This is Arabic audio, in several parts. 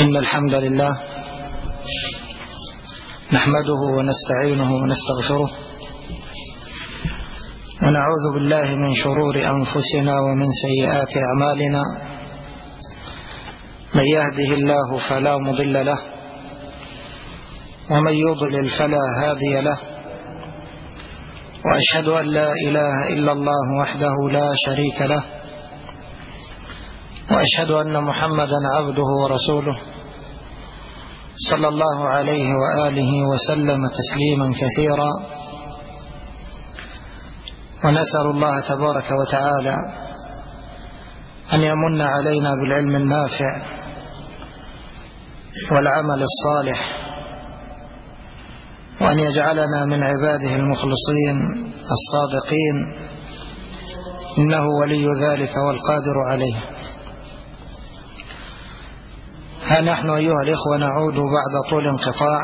إن الحمد لله نحمده ونستعينه ونستغفره ونعوذ بالله من شرور أنفسنا ومن سيئات أعمالنا. من يهده الله فلا مضل له ومن يضلل فلا هادي له، وأشهد أن لا إله إلا الله وحده لا شريك له، وأشهد أن محمدا عبده ورسوله صلى الله عليه وآله وسلم تسليما كثيرا. ونسأل الله تبارك وتعالى أن يمن علينا بالعلم النافع والعمل الصالح، وأن يجعلنا من عباده المخلصين الصادقين، إنه ولي ذلك والقادر عليه. ها نحن أيها الإخوة نعود بعد طول انقطاع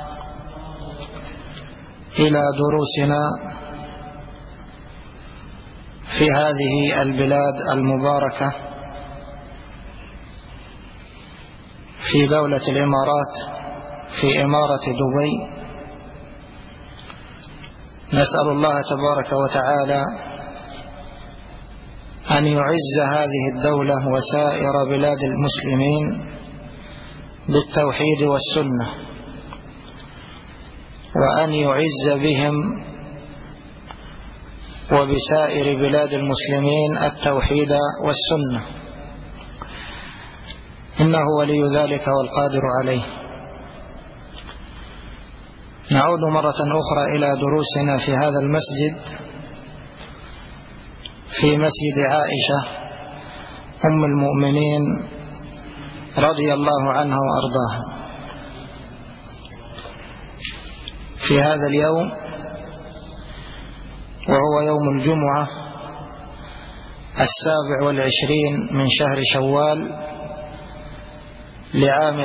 إلى دروسنا في هذه البلاد المباركة في دولة الإمارات، في إمارة دبي. نسأل الله تبارك وتعالى أن يعز هذه الدولة وسائر بلاد المسلمين بالتوحيد والسنة، وأن يعز بهم وبسائر بلاد المسلمين التوحيد والسنة، إنه ولي ذلك والقادر عليه. نعود مرة أخرى إلى دروسنا في هذا المسجد، في مسجد عائشة أم المؤمنين رضي الله عنها وأرضاها. في هذا اليوم وهو يوم الجمعة 27 من شهر شوال لعام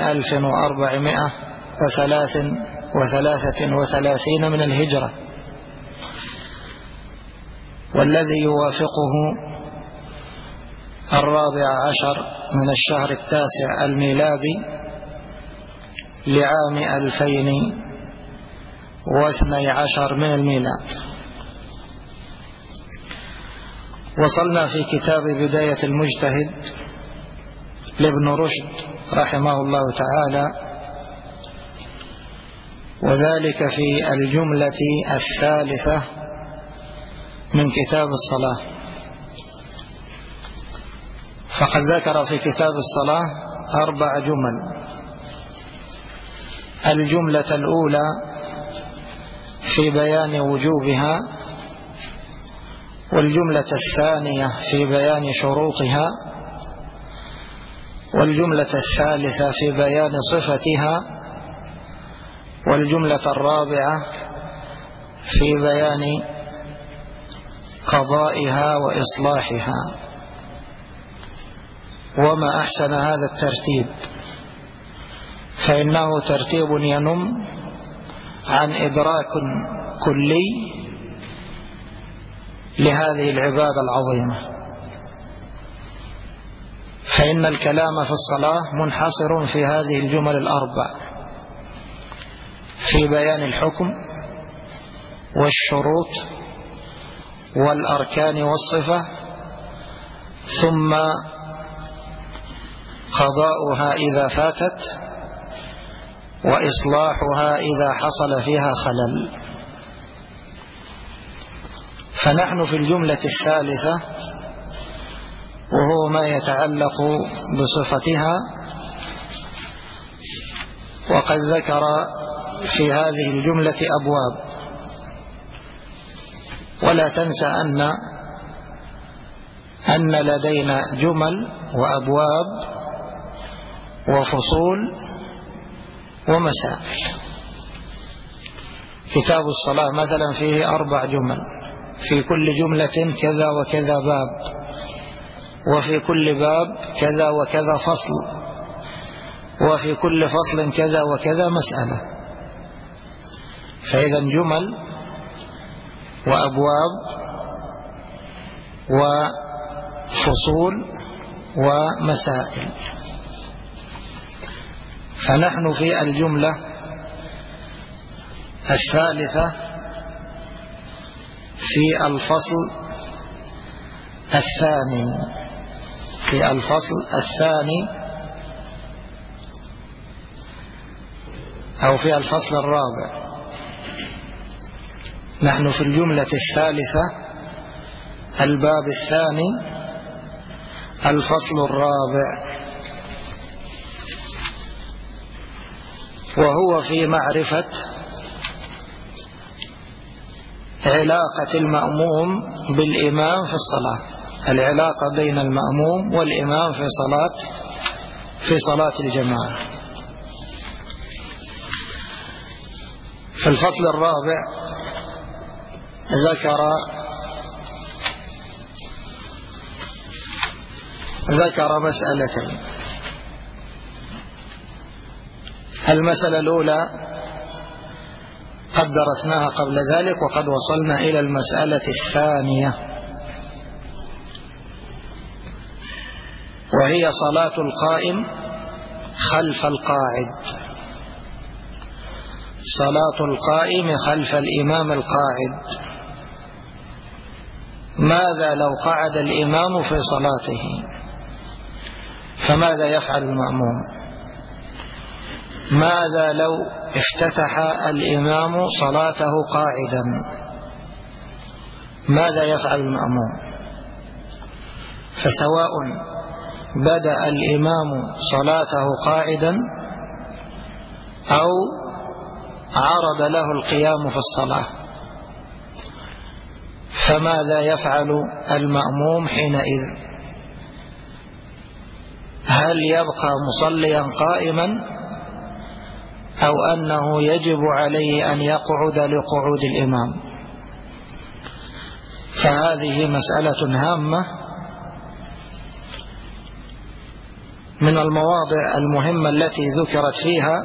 1433 من الهجرة، والذي يوافقه 14 من الشهر 9 الميلادي لعام 2012 من الميلاد. وصلنا في كتاب بداية المجتهد لابن رشد رحمه الله تعالى، وذلك في الجملة 3 من كتاب الصلاة. فقد ذكر في كتاب الصلاة 4 جمل. الجملة الأولى في بيان وجوبها، والجملة الثانية في بيان شروطها، والجملة الثالثة في بيان صفتها، والجملة الرابعة في بيان قضائها وإصلاحها. وما أحسن هذا الترتيب، فإنه ترتيب ينم عن إدراك كلي لهذه العبادة العظيمة. فإن الكلام في الصلاة منحصر في هذه الجمل 4، في بيان الحكم والشروط والأركان والصفة، ثم قضاؤها إذا فاتت، وإصلاحها إذا حصل فيها خلل. فنحن في الجملة الثالثة، وهو ما يتعلق بصفتها. وقد ذكر في هذه الجملة أبواب، ولا تنسى أن لدينا جمل وأبواب وفصول ومسائل. كتاب الصلاة مثلا فيه 4 جمل، في كل جملة كذا وكذا باب، وفي كل باب كذا وكذا فصل، وفي كل فصل كذا وكذا مسألة. فإذا جمل وأبواب وفصول ومسائل. فنحن في الجملة الثالثة في الفصل الثاني أو في الفصل الرابع. نحن في الجملة الثالثة الباب الثاني الفصل الرابع، وهو في معرفة علاقة المأموم بالإمام في الصلاة، العلاقة بين المأموم والإمام في صلاة الجماعة. في الفصل الرابع ذكر مسألتين. المسألة الأولى قد درسناها قبل ذلك، وقد وصلنا إلى المسألة الثانية، وهي صلاة القائم خلف القاعد، صلاة القائم خلف الإمام القاعد. ماذا لو قعد الإمام في صلاته؟ فماذا يفعل المأموم؟ ماذا لو افتتح الإمام صلاته قاعدا؟ ماذا يفعل المأموم؟ فسواء بدأ الإمام صلاته قاعدا أو عرض له القيام في الصلاة، فماذا يفعل المأموم حينئذ؟ هل يبقى مصليا قائما أو أنه يجب عليه أن يقعد لقعود الإمام؟ فهذه مسألة هامة من المواضع المهمة التي ذكرت فيها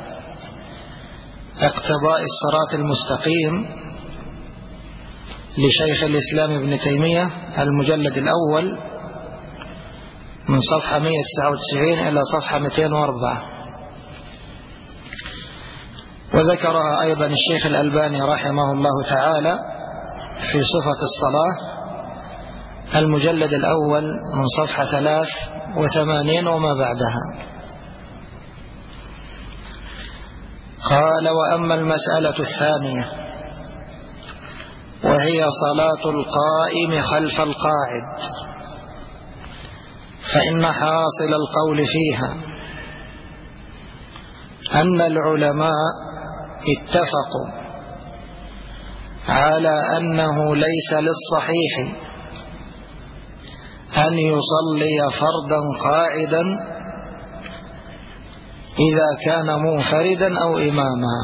اقتضاء الصراط المستقيم لشيخ الإسلام ابن تيمية، المجلد الأول من صفحة 199 إلى صفحة 204. وذكرها أيضا الشيخ الألباني رحمه الله تعالى في صفة الصلاة، المجلد الأول من صفحة 83 وما بعدها. قال: وأما المسألة الثانية وهي صلاة القائم خلف القاعد، فإن حاصل القول فيها أن العلماء اتفقوا على أنه ليس للصحيح أن يصلي فردا قاعدا إذا كان منفردا أو إماما،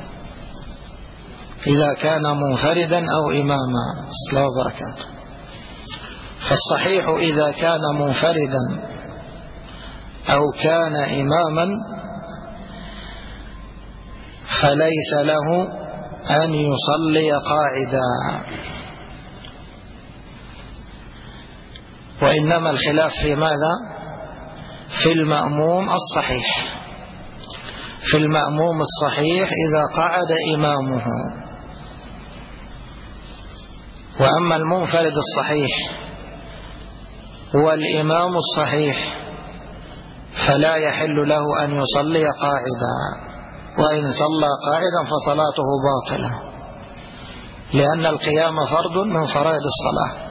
إذا كان منفردا أو إماما. السلام وبركاته. فالصحيح إذا كان منفردا أو كان إماما فليس له أن يصلي قاعدا، وإنما الخلاف في ماذا؟ في المأموم الصحيح، في المأموم الصحيح إذا قعد إمامه. وأما المنفرد الصحيح والإمام الصحيح فلا يحل له أن يصلي قاعدا، وإن صلى قاعدا فصلاته باطلة، لأن القيام فرض من فرائض الصلاة.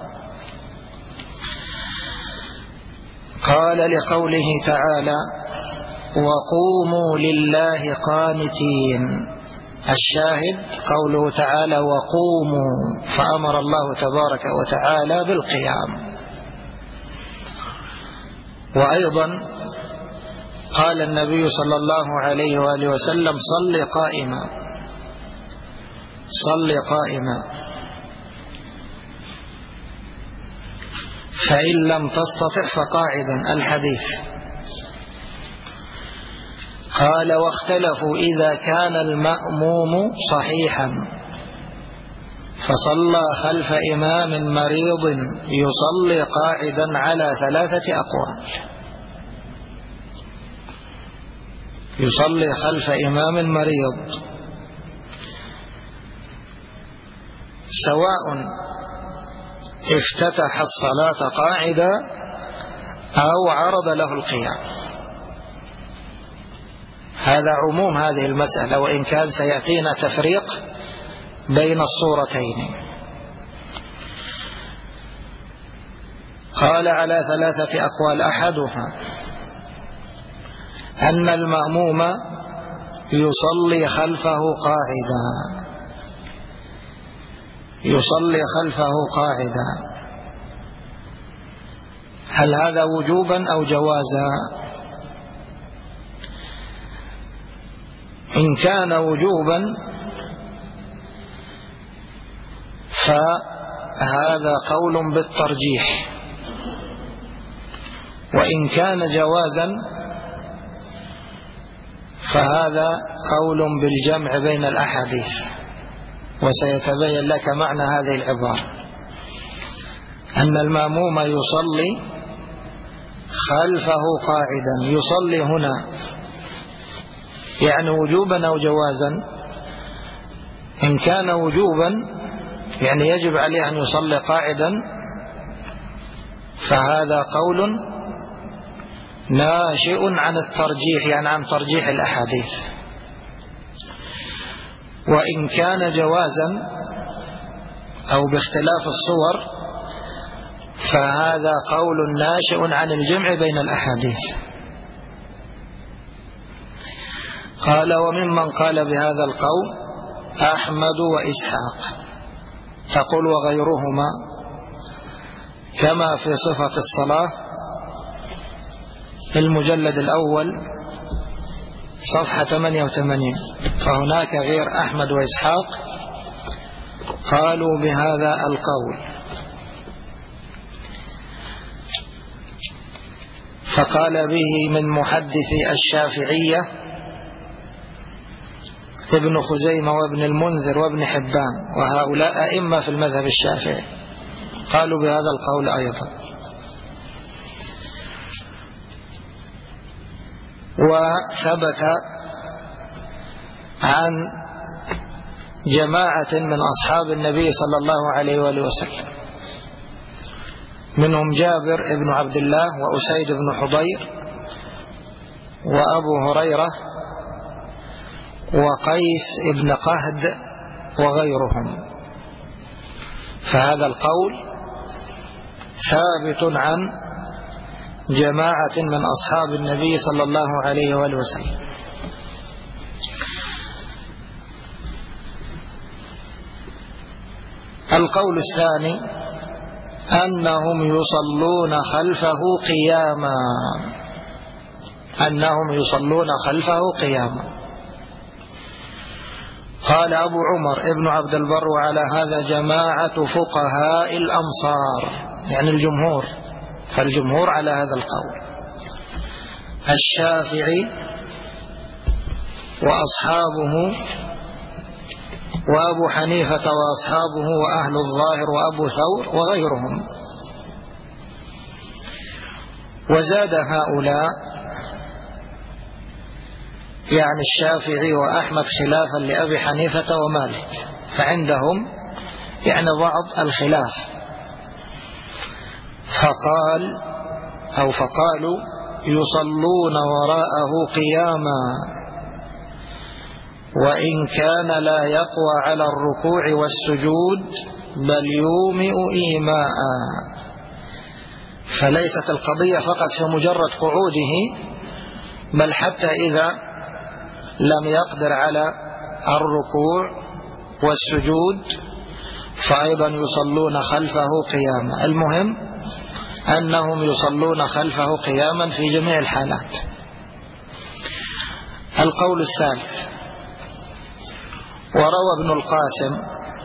قال: لقوله تعالى: وقوموا لله قانتين. الشاهد قوله تعالى: وقوموا، فأمر الله تبارك وتعالى بالقيام. وأيضا قال النبي صلى الله عليه وآله وسلم: صل قائما، صل قائما، فإن لم تستطع فقاعدا. الحديث. قال: واختلفوا إذا كان المأموم صحيحا فصلى خلف إمام مريض يصلي قاعدا على 3 أقوال. يصلي خلف إمام مريض سواء افتتح الصلاة قاعدا أو عرض له القيام. هذا عموم هذه المسألة، وإن كان سيأتينا تفريق بين الصورتين. قال على 3 أقوال، أحدها أن المأموم يصلي خلفه قاعدا، يصلي خلفه قاعدا. هل هذا وجوبا أو جوازا؟ إن كان وجوبا فهذا قول بالترجيح، وإن كان جوازا فهذا قول بالجمع بين الأحاديث، وسيتبين لك معنى هذه العبارة، أن المأموم يصلي خلفه قاعدا. يصلي هنا يعني وجوبا أو جوازا؟ إن كان وجوبا يعني يجب عليه أن يصلي قاعدا، فهذا قول ناشئ عن الترجيح، يعني عن ترجيح الأحاديث. وإن كان جوازا أو باختلاف الصور فهذا قول ناشئ عن الجمع بين الأحاديث. قال وممن قال بهذا القول أحمد وإسحاق، تقول وغيرهما، كما في صفة الصلاة في المجلد الأول صفحة 88، فهناك غير أحمد وإسحاق قالوا بهذا القول. فقال به من محدثي الشافعية ابن خزيمة وابن المنذر وابن حبان، وهؤلاء أئمة في المذهب الشافعي، قالوا بهذا القول أيضا. وثبت عن جماعة من أصحاب النبي صلى الله عليه وآله وسلم، منهم جابر ابن عبد الله وأسيد بن حضير وأبو هريرة وقيس ابن قهد وغيرهم. فهذا القول ثابت عن جماعة من أصحاب النبي صلى الله عليه وآله وسلم. القول الثاني أنهم يصلون خلفه قياما، أنهم يصلون خلفه قياما. قال أبو عمر ابن عبد البر وعلى هذا جماعة فقهاء الأمصار، يعني الجمهور، فالجمهور على هذا القول، الشافعي وأصحابه وأبو حنيفة وأصحابه وأهل الظاهر وأبو ثور وغيرهم. وزاد هؤلاء يعني الشافعي وأحمد خلافا لأبي حنيفة ومالك، فعندهم يعني بعض الخلاف، فقالوا يصلون وراءه قياما، وإن كان لا يقوى على الركوع والسجود بل يومئ إيماء. فليست القضية فقط في مجرد قعوده، بل حتى إذا لم يقدر على الركوع والسجود فأيضا يصلون خلفه قياما. المهم أنهم يصلون خلفه قياما في جميع الحالات. القول الثالث، وروى ابن القاسم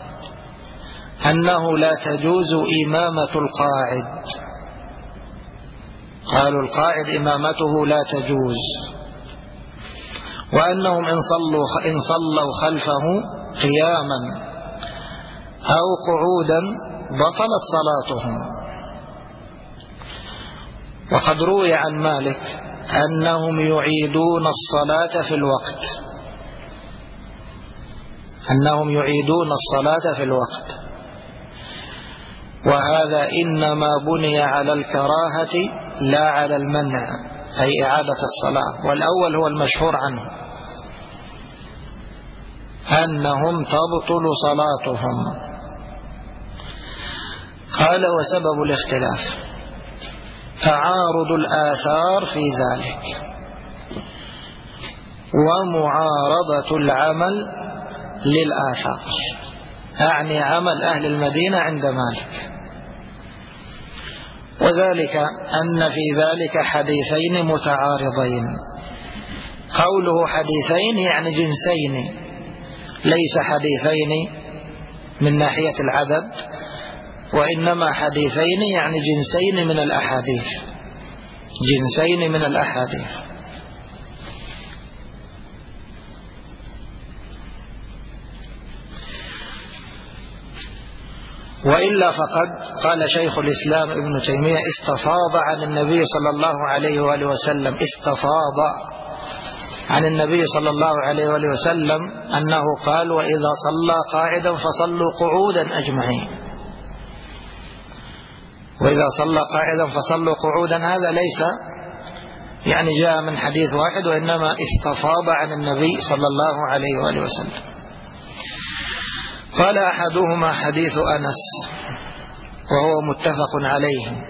أنه لا تجوز إمامة القاعد، قالوا القاعد إمامته لا تجوز، وأنهم إن صلوا خلفه قياما أو قعودا بطلت صلاتهم. وقد روي عن مالك أنهم يعيدون الصلاة في الوقت، أنهم يعيدون الصلاة في الوقت، وهذا إنما بني على الكراهة لا على المنع، أي إعادة الصلاة. والأول هو المشهور عنه أنهم تبطل صلاتهم. قال: وسبب الاختلاف تعارض الآثار في ذلك ومعارضة العمل للآثار، أعني عمل أهل المدينة عند مالك. وذلك أن في ذلك حديثين متعارضين. قوله حديثين يعني جنسين، ليس حديثين من ناحية العدد، وإنما حديثين يعني جنسين من الأحاديث، جنسين من الأحاديث. وإلا فقد قال شيخ الإسلام ابن تيمية: استفاض عن النبي صلى الله عليه وآله وسلم، استفاض عن النبي صلى الله عليه وآله وسلم أنه قال: وإذا صلى قاعدا فصلوا قعودا أجمعين. وإذا صلى قاعدا فصلوا قعودا، هذا ليس يعني جاء من حديث واحد، وإنما استفاض عن النبي صلى الله عليه وآله وسلم. قال: أحدهما حديث أنس وهو متفق عليه،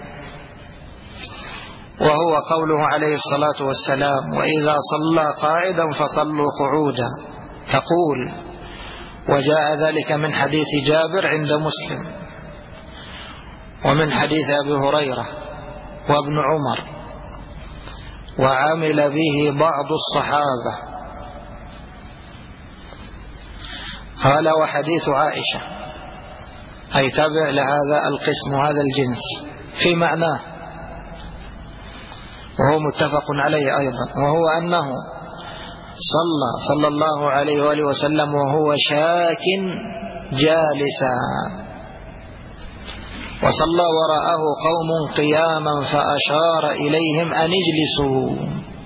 وهو قوله عليه الصلاة والسلام: وإذا صلى قاعدا فصلوا قعودا، تقول. وجاء ذلك من حديث جابر عند مسلم، ومن حديث أبي هريرة وابن عمر، وعمل به بعض الصحابة. قال: وحديث عائشة، أي تبع لهذا القسم وهذا الجنس في معناه، وهو متفق عليه أيضا، وهو أنه صلى الله عليه وآله وسلم وهو شاك جالسا، وصلى وراءه قوم قياما فأشار إليهم أن اجلسوا،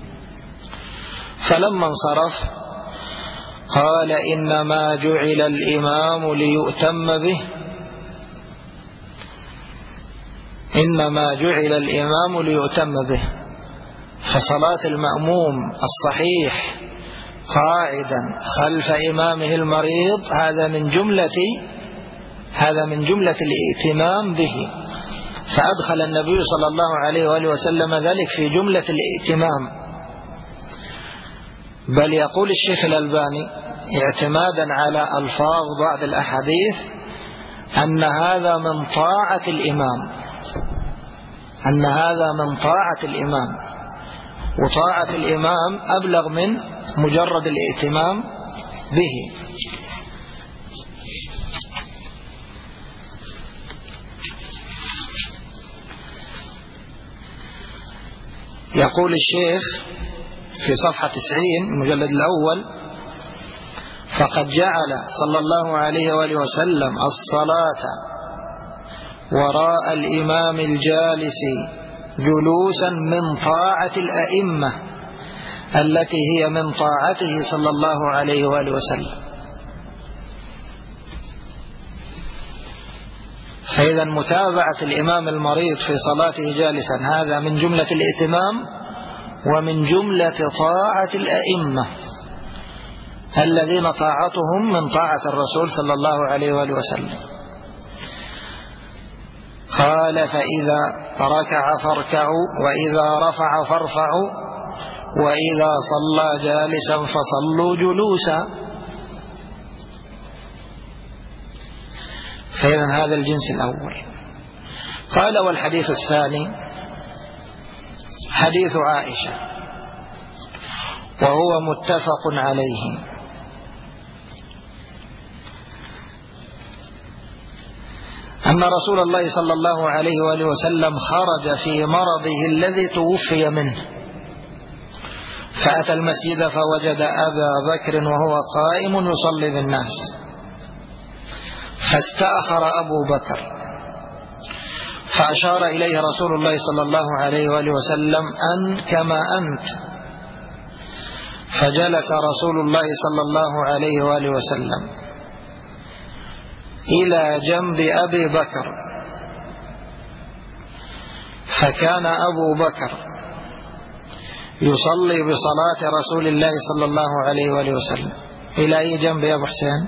فلما انصرف قال: إنما جعل الإمام ليؤتم به، إنما جعل الإمام ليؤتم به. فصلاة المأموم الصحيح قاعدا خلف إمامه المريض هذا من جملة الائتمام به، فأدخل النبي صلى الله عليه وآله وسلم ذلك في جملة الائتمام. بل يقول الشيخ الألباني اعتمادا على ألفاظ بعض الأحاديث أن هذا من طاعة الإمام، أن هذا من طاعة الإمام، وطاعة الإمام أبلغ من مجرد الائتمام به. يقول الشيخ في صفحة 90 المجلد الأول: فقد جعل صلى الله عليه وآله وسلم الصلاة وراء الإمام الجالس جلوسا من طاعة الأئمة التي هي من طاعته صلى الله عليه وآله وسلم. فإذا متابعة الإمام المريض في صلاته جالسا هذا من جملة الائتمام ومن جملة طاعة الأئمة الذين طاعتهم من طاعة الرسول صلى الله عليه وآله وسلم. قال: فإذا ركع فاركعوا، وإذا رفع فارفعوا، وإذا صلى جالسا فصلوا جلوسا. فإذا هذا الجنس الأول. قال: والحديث الثاني حديث عائشة وهو متفق عليه، أن رسول الله صلى الله عليه وآله وسلم خرج في مرضه الذي توفي منه، فأتى المسجد فوجد أبا بكر وهو قائم يصلي بالناس، فاستأخر أبو بكر فأشار إليه رسول الله صلى الله عليه وآله وسلم أن كما أنت، فجلس رسول الله صلى الله عليه وآله وسلم إلى جنب أبي بكر، فكان أبو بكر يصلي بصلاة رسول الله صلى الله عليه وآله وسلم. إلى أي جنب يا أبو حسين؟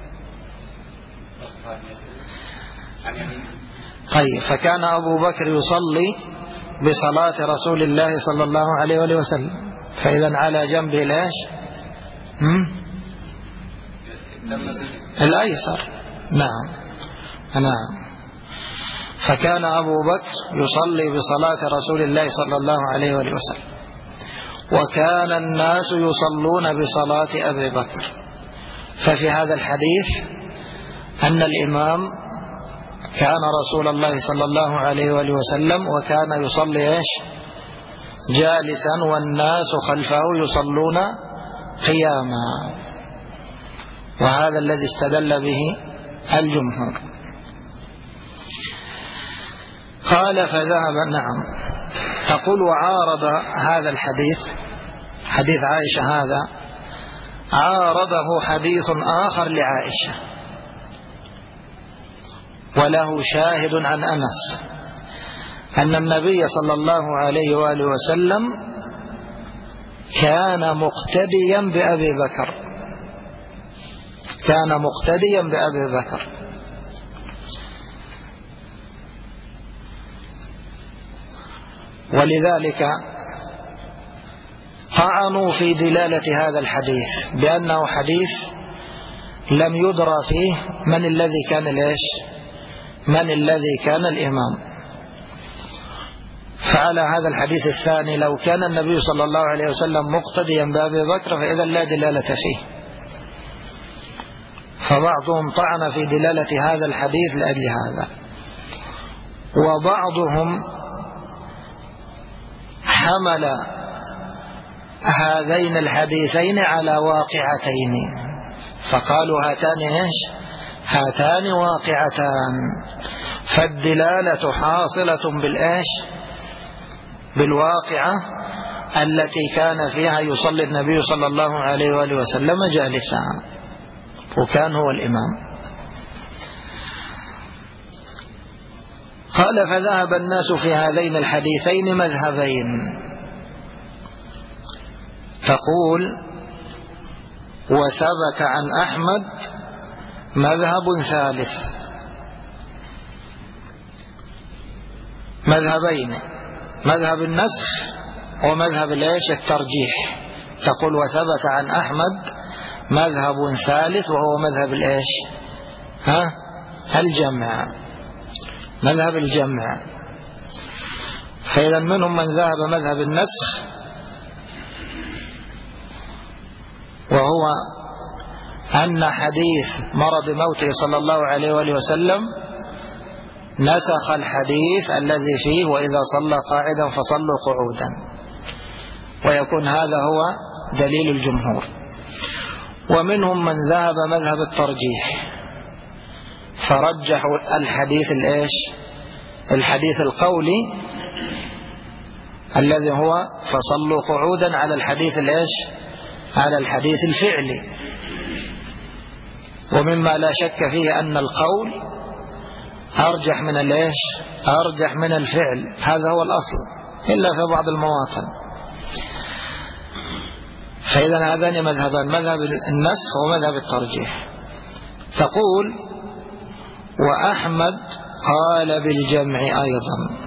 طيب، فكان أبو بكر يصلي بصلاة رسول الله صلى الله عليه وآله وسلم، فإذا على جنبه ليش؟ الأيسر. نعم. فكان أبو بكر يصلي بصلاة رسول الله صلى الله عليه وآله وسلم، وكان الناس يصلون بصلاة أبي بكر. ففي هذا الحديث أن الإمام كان رسول الله صلى الله عليه وآله وسلم، وكان يصلي جالسا والناس خلفه يصلون قياما، وهذا الذي استدل به الجمهور. قال فذهب. نعم. تقول وعارض هذا الحديث، حديث عائشة هذا، عارضه حديث آخر لعائشة وله شاهد عن أنس أن النبي صلى الله عليه وآله وسلم كان مقتديا بأبي بكر، كان مقتديا بأبي بكر. ولذلك طعنوا في دلالة هذا الحديث بأنه حديث لم يدرى فيه من الذي كان من الذي كان الإمام. فعلى هذا الحديث الثاني لو كان النبي صلى الله عليه وسلم مقتديا بأبي بكر فإذا لا دلالة فيه. فبعضهم طعن في دلالة هذا الحديث لأجل هذا، وبعضهم حمل هذين الحديثين على واقعتين، فقالوا هاتان واقعتان، فالدلالة حاصلة بالواقعة التي كان فيها يصلي النبي صلى الله عليه وآله وسلم جالسا، وكان هو الإمام. قال فذهب الناس في هذين الحديثين مذهبين. تقول وثبت عن أحمد مذهب ثالث، مذهبين، مذهب النسخ ومذهب الترجيح. تقول وثبت عن أحمد مذهب ثالث وهو مذهب الجمع، مذهب الجمع. فإذا منهم من ذهب مذهب النسخ، وهو أن حديث مرض موته صلى الله عليه وآله وسلم نسخ الحديث الذي فيه وإذا صلى قاعدا فصلوا قعودا، ويكون هذا هو دليل الجمهور. ومنهم من ذهب مذهب الترجيح، فرجحوا الحديث القولي الذي هو فصلوا قعودا على الحديث على الحديث الفعلي. ومما لا شك فيه أن القول أرجح من الفعل، هذا هو الأصل إلا في بعض المواطن. فإذا هذان مذهبان، مذهب النسخ ومذهب الترجيح. تقول وأحمد قال بالجمع أيضا،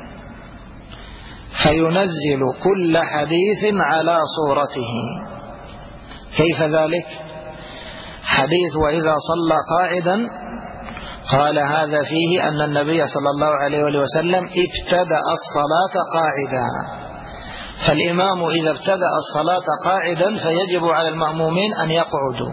فينزل كل حديث على صورته. كيف ذلك؟ حديث وإذا صلى قاعدا قال هذا فيه أن النبي صلى الله عليه وسلم ابتدأ الصلاة قاعدا، فالإمام إذا ابتدأ الصلاة قاعدا فيجب على المأمومين أن يقعدوا.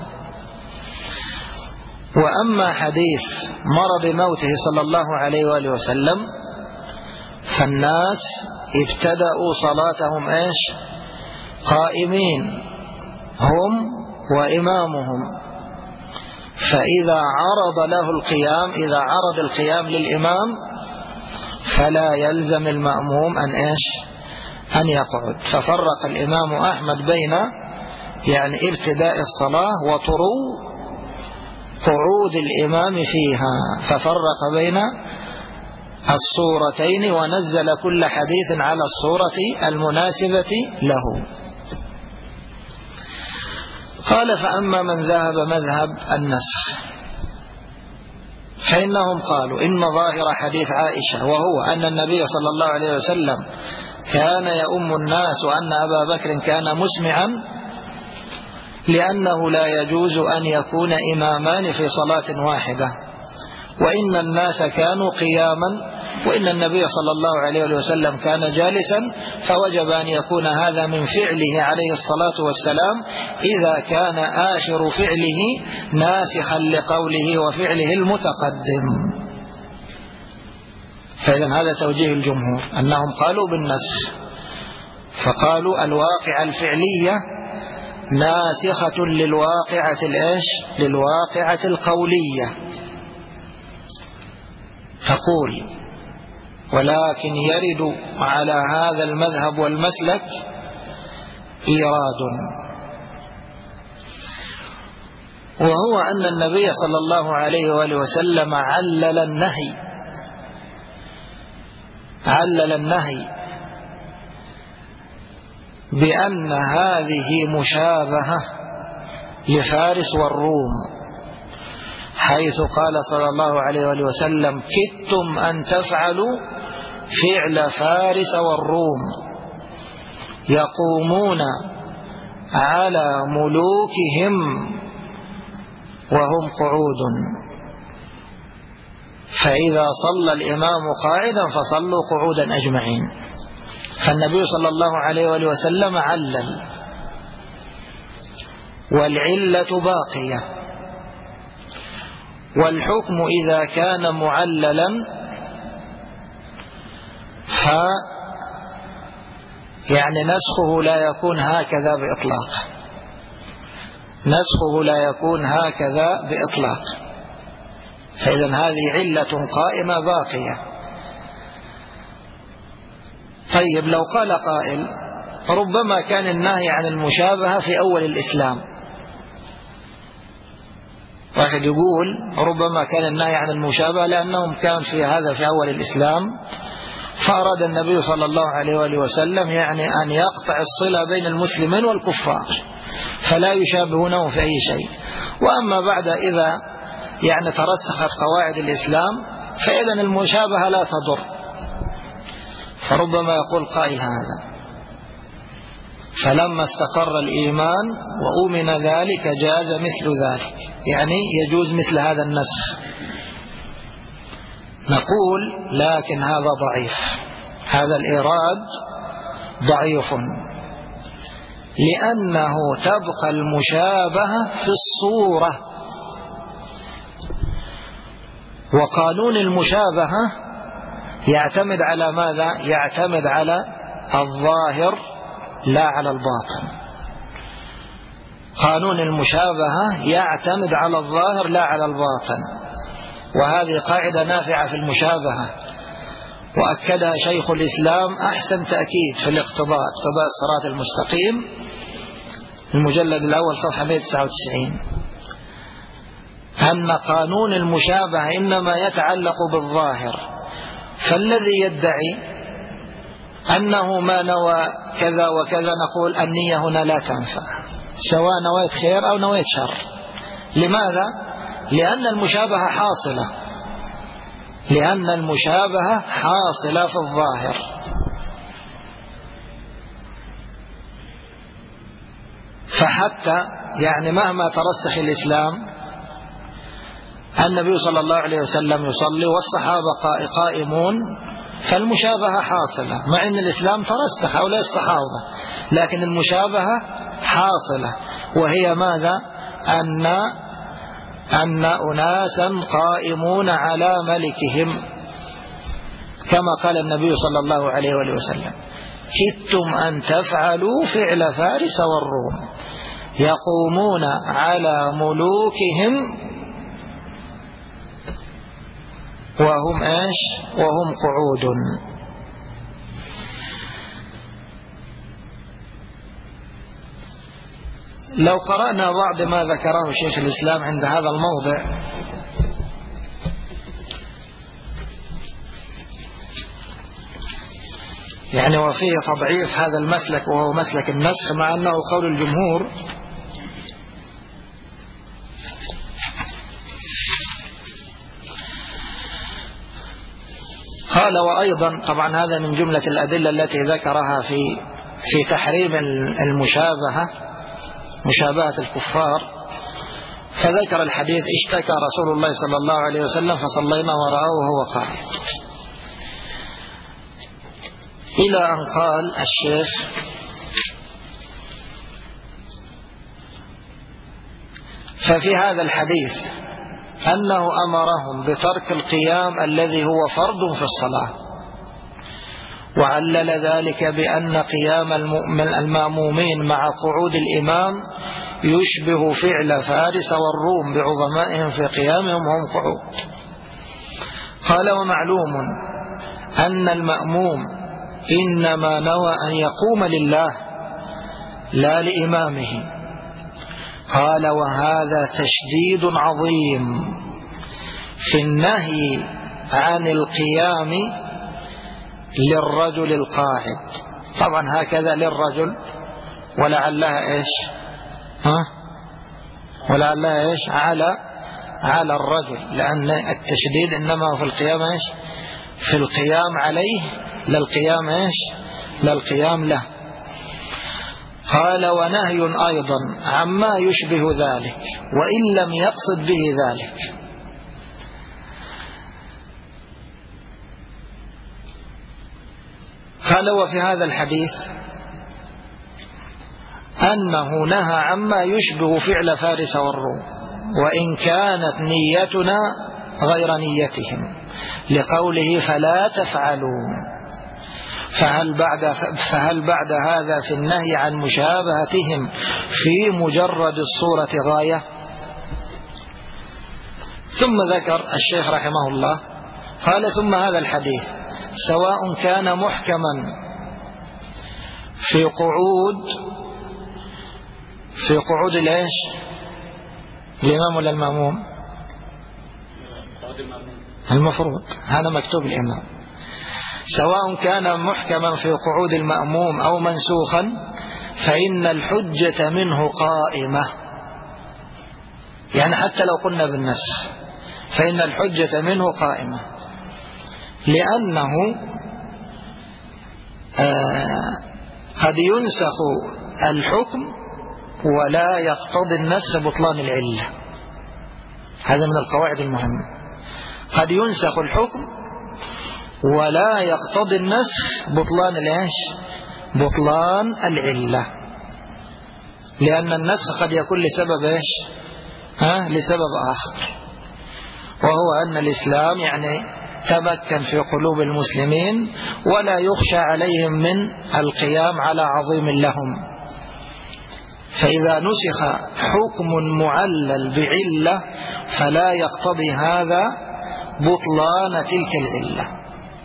وأما حديث مرض موته صلى الله عليه وآله وسلم فالناس ابتدأوا صلاتهم قائمين هم وإمامهم، فإذا عرض له القيام، إذا عرض القيام للإمام فلا يلزم المأموم أن يقعد. ففرق الإمام أحمد بين يعني ابتداء الصلاة وطرو قعود الإمام فيها، ففرق بين الصورتين ونزل كل حديث على الصورة المناسبة له. قال: فأما من ذهب مذهب النسخ فإنهم قالوا إن ظاهر حديث عائشة، وهو أن النبي صلى الله عليه وسلم كان يؤم الناس وأن أبا بكر كان مسمعا، لأنه لا يجوز أن يكون إمامان في صلاة واحدة، وإن الناس كانوا قياما، وإن النبي صلى الله عليه وسلم كان جالسا، فوجب أن يكون هذا من فعله عليه الصلاة والسلام إذا كان آخر فعله ناسخا لقوله وفعله المتقدم. فإذا هذا توجيه الجمهور أنهم قالوا بالنسخ، فقالوا الواقعة الفعلية ناسخة للواقعة القولية. تقول: ولكن يرد على هذا المذهب والمسلك إيراد، وهو أن النبي صلى الله عليه وآله وسلم علل النهي بأن هذه مشابهة لفارس والروم، حيث قال صلى الله عليه وآله وسلم: كدتم أن تفعلوا فعل فارس والروم يقومون على ملوكهم وهم قعود، فإذا صلى الإمام قاعدا فصلوا قعودا أجمعين. فالنبي صلى الله عليه وآله وسلم علل، والعلة باقية، والحكم إذا كان معللا يعني نسخه لا يكون هكذا بإطلاق، فإذا هذه علة قائمة باقية. طيب، لو قال قائل: ربما كان النهي عن المشابهة في أول الإسلام. واحد يقول: ربما كان النهي عن المشابهة لأنهم كان في هذا في أول الإسلام، فأراد النبي صلى الله عليه وآله وسلم يعني أن يقطع الصلة بين المسلمين والكفار، فلا يشابهونه في أي شيء. وأما بعد إذا يعني ترسخت قواعد الإسلام فإذن المشابهة لا تضر. فربما يقول قائل هذا: فلما استقر الإيمان وأؤمن ذلك جاز مثل ذلك، يعني يجوز مثل هذا النسخ. نقول: لكن هذا ضعيف، هذا الإيراد ضعيف، لأنه تبقى المشابهة في الصورة، وقانون المشابهة يعتمد على ماذا؟ يعتمد على الظاهر لا على الباطن. قانون المشابهة يعتمد على الظاهر لا على الباطن، وهذه قاعدة نافعة في المشابهة، وأكدها شيخ الإسلام أحسن تأكيد في الاقتضاء، اقتضاء الصراط المستقيم، المجلد الأول صفحة 199، أن قانون المشابهة إنما يتعلق بالظاهر. فالذي يدعي أنه ما نوى كذا وكذا نقول النية هنا لا تنفع، سواء نويت خير أو نويت شر. لماذا؟ لأن المشابهة حاصلة في الظاهر. فحتى يعني مهما ترسخ الإسلام، النبي صلى الله عليه وسلم يصلي والصحابة قائمون، فالمشابهة حاصلة، مع أن الإسلام ترسخ هؤلاء الصحابة، لكن المشابهة حاصلة، وهي ماذا؟ أن أناسا قائمون على ملكهم، كما قال النبي صلى الله عليه وسلم: كدتم أن تفعلوا فعل فارس والروم يقومون على ملوكهم وهم إيش؟ وهم قعود. لو قرأنا بعض ما ذكره شيخ الإسلام عند هذا الموضع، يعني وفيه تضعيف هذا المسلك وهو مسلك النسخ، مع أنه قول الجمهور. قال وأيضا، طبعا هذا من جملة الأدلة التي ذكرها في تحريم المشابهة، مشابهة الكفار، فذكر الحديث اشتكى رسول الله صلى الله عليه وسلم فصلينا وراءه وهو قاعد، إلى أن قال الشيخ: ففي هذا الحديث أنه أمرهم بترك القيام الذي هو فرض في الصلاة، وعلل ذلك بأن قيام المأمومين مع قعود الإمام يشبه فعل فارس والروم بعظمائهم في قيامهم وهم قعود. قال: ومعلوم أن المأموم إنما نوى أن يقوم لله لا لإمامه. قال: وهذا تشديد عظيم في النهي عن القيام للرجل القاعد. طبعا هكذا للرجل، ولعلها إيش؟ ولعلها إيش؟ على الرجل، لأن التشديد إنما في القيام إيش؟ في القيام عليه، للقيام إيش؟ للقيام له. قال: ونهي أيضا عما يشبه ذلك وإن لم يقصد به ذلك. قال: وفي هذا الحديث أنه نهى عما يشبه فعل فارس والروم، وإن كانت نيتنا غير نيتهم، لقوله فلا تفعلوا. فهل بعد هذا في النهي عن مشابهتهم في مجرد الصورة غاية؟ ثم ذكر الشيخ رحمه الله، قال: ثم هذا الحديث سواء كان محكما في قعود الإيش؟ الإمام ولا المأموم؟ المفروض هذا مكتوب الإمام. سواء كان محكما في قعود المأموم أو منسوخا فإن الحجة منه قائمة. يعني حتى لو قلنا بالنسخ فإن الحجة منه قائمة، لأنه قد ينسخ الحكم ولا يقتضي النسخ بطلان العلة. هذا من القواعد المهمة. قد ينسخ الحكم ولا يقتضي النسخ بطلان الإيش؟ بطلان العلة، لأن النسخ قد يكون لسبب إيش؟ لسبب آخر، وهو أن الإسلام يعني تمكن في قلوب المسلمين ولا يخشى عليهم من القيام على عظيم لهم. فإذا نسخ حكم معلل بعلة فلا يقتضي هذا بطلان تلك العلة.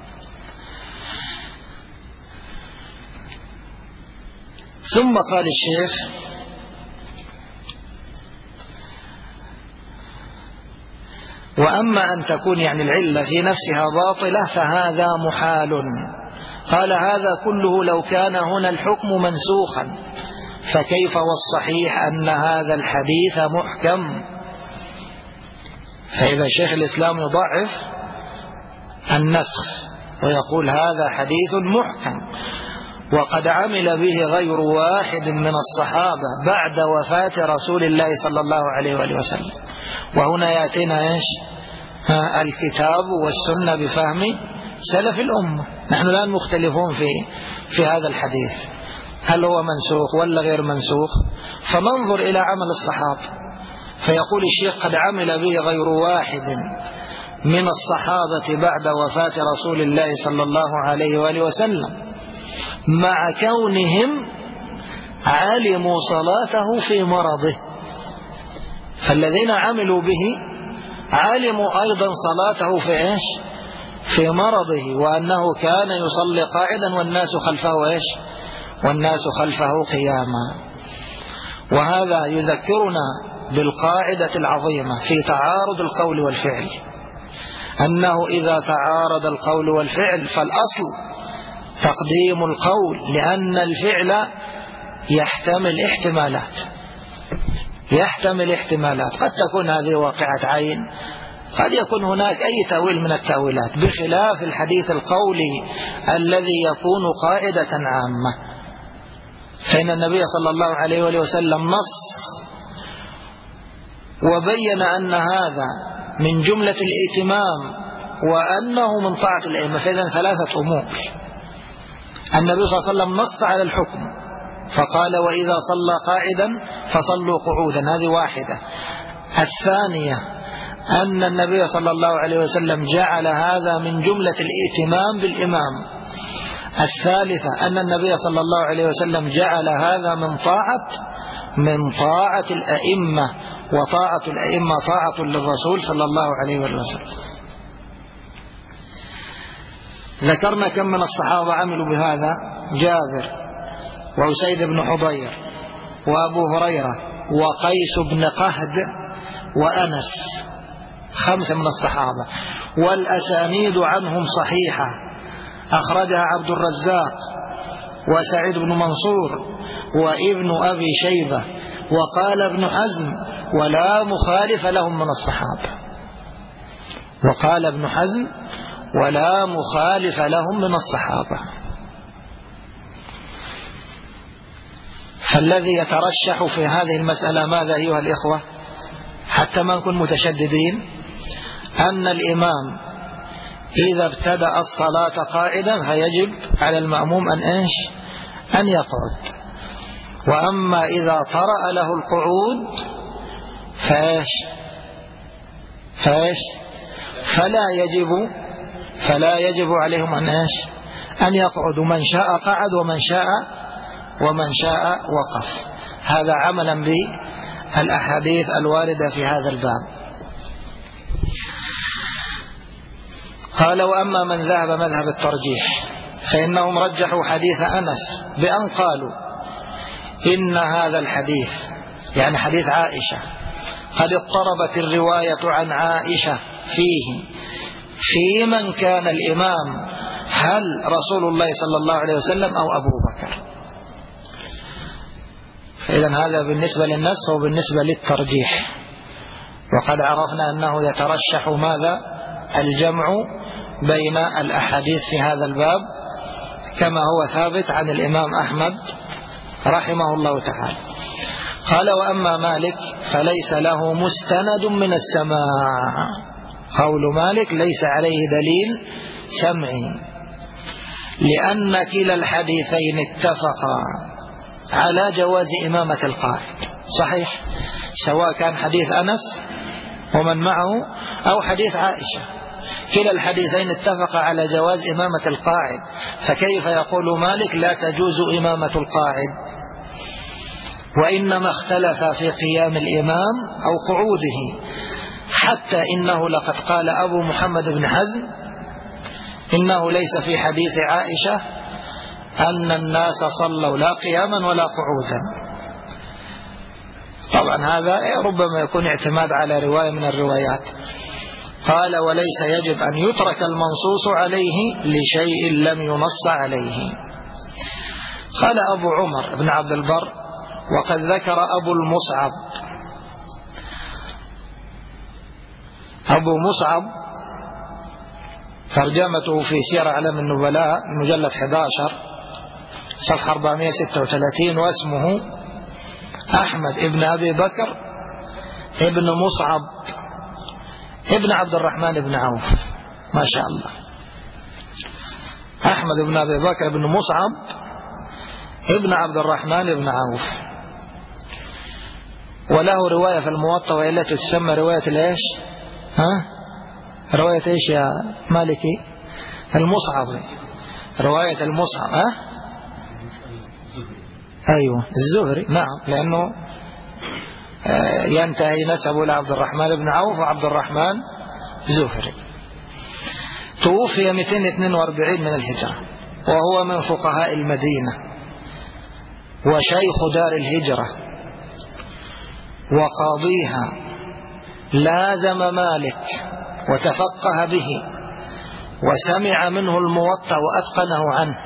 ثم قال الشيخ: وأما أن تكون يعني العلة في نفسها باطلة فهذا محال. قال: هذا كله لو كان هنا الحكم منسوخا، فكيف والصحيح أن هذا الحديث محكم؟ فإذا شيخ الإسلام يضعف النسخ ويقول هذا حديث محكم وقد عمل به غير واحد من الصحابة بعد وفاة رسول الله صلى الله عليه وآله وسلم. وهنا يأتينا إيش؟ الكتاب والسنة بفهم سلف الأمة. نحن الآن مختلفون في هذا الحديث، هل هو منسوخ ولا غير منسوخ؟ فننظر إلى عمل الصحابة، فيقول الشيخ قد عمل به غير واحد من الصحابة بعد وفاة رسول الله صلى الله عليه وآله وسلم، مع كونهم علموا صلاته في مرضه. فالذين عملوا به علموا أيضا صلاته في إيش؟ في مرضه، وأنه كان يصلي قاعدا والناس خلفه إيش؟ والناس خلفه قياما. وهذا يذكرنا بالقاعدة العظيمة في تعارض القول والفعل، أنه إذا تعارض القول والفعل فالأصل تقديم القول، لأن الفعل يحتمل احتمالات، قد تكون هذه واقعة عين، قد يكون هناك أي تأويل من التأويلات، بخلاف الحديث القولي الذي يكون قاعدة عامة. فإن النبي صلى الله عليه وآله وسلم نص وبين أن هذا من جملة الائتمام وأنه من طاعة الأئمة. فإذا ثلاثة أمور: النبي صلى الله عليه وسلم نص على الحكم فقال وإذا صلى قاعدا فصلوا قعودا، هذه واحدة. الثانية أن النبي صلى الله عليه وسلم جعل هذا من جملة الائتمام بالإمام. الثالثة أن النبي صلى الله عليه وسلم جعل هذا من طاعة الأئمة، وطاعة الأئمة طاعة للرسول صلى الله عليه وسلم. ذكرنا كم من الصحابة عملوا بهذا: جابر وأسيد بن حضير وأبو هريرة وقيس بن قهد وأنس، 5 من الصحابة، والأسانيد عنهم صحيحة أخرجها عبد الرزاق وسعيد بن منصور وابن أبي شيبة، وقال ابن حزم ولا مخالف لهم من الصحابة. وقال ابن حزم ولا مخالف لهم من الصحابة. فالذي يترشح في هذه المسألة ماذا أيها الإخوة؟ حتى ما نكون متشددين، أن الإمام إذا ابتدأ الصلاة قاعدا فيجب على المأموم أن يقعد، وأما إذا طرأ له القعود فلا يجب عليهم أن يقعدوا، من شاء قعد ومن شاء وقف. هذا عملا بالأحاديث الواردة في هذا الباب. قال وأما من ذهب مذهب الترجيح فإنهم رجحوا حديث أنس بأن قالوا إن هذا الحديث، يعني حديث عائشة، قد اضطربت الرواية عن عائشة فيه في من كان الإمام، هل رسول الله صلى الله عليه وسلم أو أبو بكر. فإذا هذا بالنسبة للنسخ وبالنسبة للترجيح. وقد عرفنا أنه يترشح ماذا؟ الجمع بين الأحاديث في هذا الباب كما هو ثابت عن الإمام أحمد رحمه الله تعالى. قال وأما مالك فليس له مستند من السماع. قول مالك ليس عليه دليل سمعي، لأن كلا الحديثين اتفقا على جواز إمامة القاعد. صحيح، سواء كان حديث أنس ومن معه أو حديث عائشة، كلا الحديثين اتفق على جواز إمامة القاعد، فكيف يقول مالك لا تجوز إمامة القاعد؟ وإنما اختلف في قيام الإمام أو قعوده، حتى إنه لقد قال أبو محمد بن حزم إنه ليس في حديث عائشة أن الناس صلوا لا قياما ولا قعودا. طبعا هذا ربما يكون اعتماد على رواية من الروايات. قال وليس يجب أن يترك المنصوص عليه لشيء لم ينص عليه. قال أبو عمر بن عبد البر وقد ذكر أبو المصعب، أبو مصعب ترجمته في سير أعلام النبلاء مجلد 11 صفحة 436، واسمه أحمد ابن أبي بكر ابن مصعب ابن عبد الرحمن بن عوف. ما شاء الله، أحمد ابن أبي بكر ابن مصعب ابن عبد الرحمن بن عوف، وله رواية في الموطأ وهي التي تسمى رواية الإيش؟ رواية إيش يا مالكي؟ المصعب، رواية المصعب. أيوة الزهري، نعم، لأنه ينتهي نسبه إلى عبد الرحمن بن عوف وعبد الرحمن زهري. توفي 242 من الهجرة، وهو من فقهاء المدينة وشيخ دار الهجرة وقاضيها، لازم مالك وتفقه به وسمع منه الموطأ وأتقنه عنه.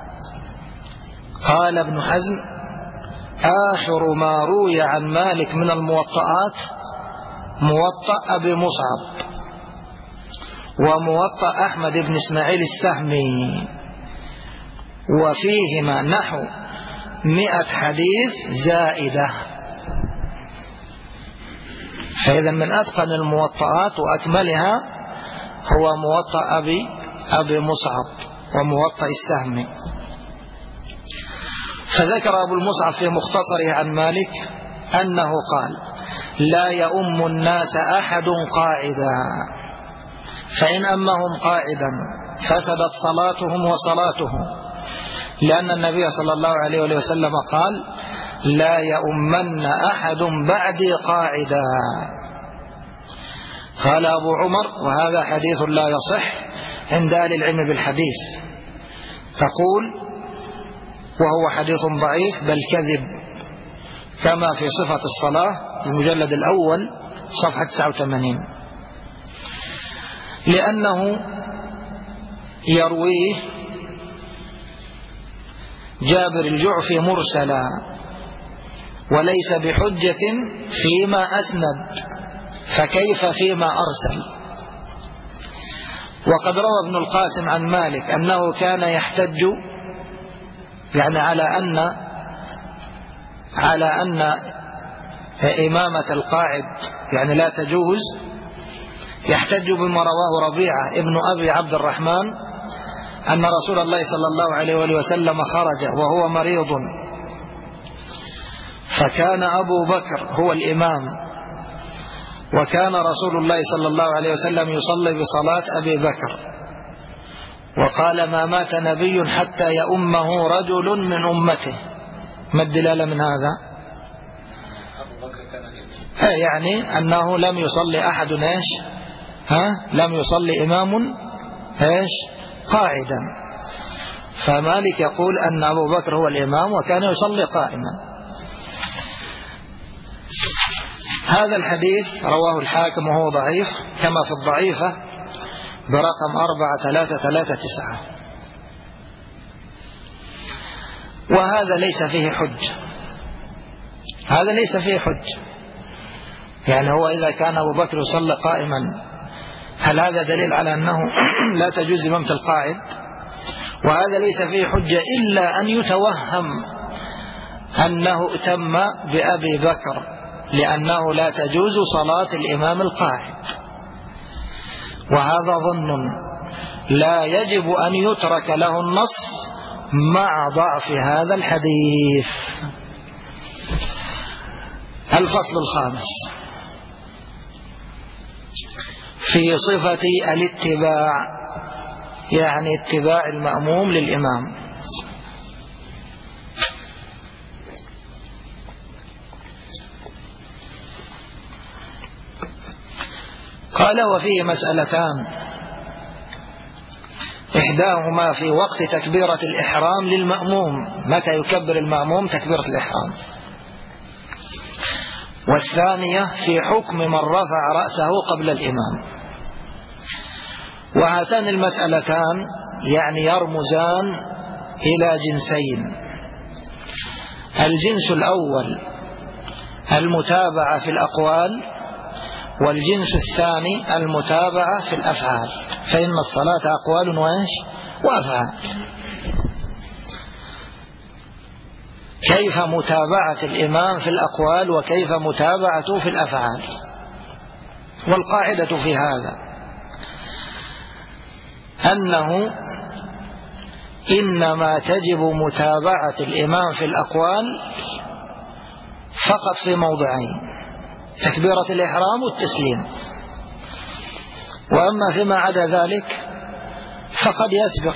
قال ابن حزم: آخر ما روي عن مالك من الموطئات موطأ أبي مصعب وموطأ أحمد بن إسماعيل السهمي، وفيهما نحو 100 حديث زائدة. فإذا من أتقن الموطئات وأكملها هو موطأ أبي مصعب وموطأ السهمي. فذكر أبو المصعب في مختصره عن مالك أنه قال: لا يؤم الناس أحد قاعدا، فإن أمهم قاعدا فسدت صلاتهم وصلاتهم، لأن النبي صلى الله عليه وسلم قال: لا يؤمن أحد بعدي قاعدا. قال أبو عمر: وهذا حديث لا يصح عند أهل العلم بالحديث، تقول وهو حديث ضعيف بل كذب، كما في صفة الصلاة المجلد الأول صفحة 89، لأنه يرويه جابر الجعفي مرسلا وليس بحجة فيما أسند، فكيف فيما أرسل؟ وقد روى ابن القاسم عن مالك أنه كان يحتج يعني على أن إمامة القاعد يعني لا تجوز، يحتج بما رواه ربيعة ابن أبي عبد الرحمن أن رسول الله صلى الله عليه وسلم خرج وهو مريض، فكان أبو بكر هو الإمام، وكان رسول الله صلى الله عليه وسلم يصلي بصلاة أبي بكر، وقال: ما مات نبي حتى يؤمه رجل من أمته. ما الدلالة من هذا؟ يعني أنه لم يصلي أحد لم يصلي إمام قاعدا. فمالك يقول أن أبو بكر هو الإمام وكان يصلي قائما. هذا الحديث رواه الحاكم وهو ضعيف، كما في الضعيفة برقم 4339. وهذا ليس فيه حج، هذا ليس فيه حج. يعني هو إذا كان أبو بكر يصلي قائما، هل هذا دليل على أنه لا تجوز إمامة القاعد؟ وهذا ليس فيه حجة إلا أن يتوهم أنه ائتم بأبي بكر، لأنه لا تجوز صلاة الإمام القاعد، وهذا ظن لا يجب أن يترك له النص مع ضعف هذا الحديث. الفصل الخامس في صفة الاتباع، يعني اتباع المأموم للإمام. قال: وفيه مسألتان، إحداهما في وقت تكبيرة الإحرام للمأموم، متى يكبر المأموم تكبيرة الإحرام، والثانية في حكم من رفع رأسه قبل الإمام. وهاتان المسألتان يعني يرمزان إلى جنسين: الجنس الأول المتابعة في الأقوال، والجنس الثاني المتابعة في الأفعال، فإن الصلاة أقوال وأفعال. كيف متابعة الإمام في الأقوال وكيف متابعته في الأفعال؟ والقاعدة في هذا أنه إنما تجب متابعة الإمام في الأقوال فقط في موضعين: تكبيرة الإحرام والتسليم. وأما فيما عدا ذلك فقد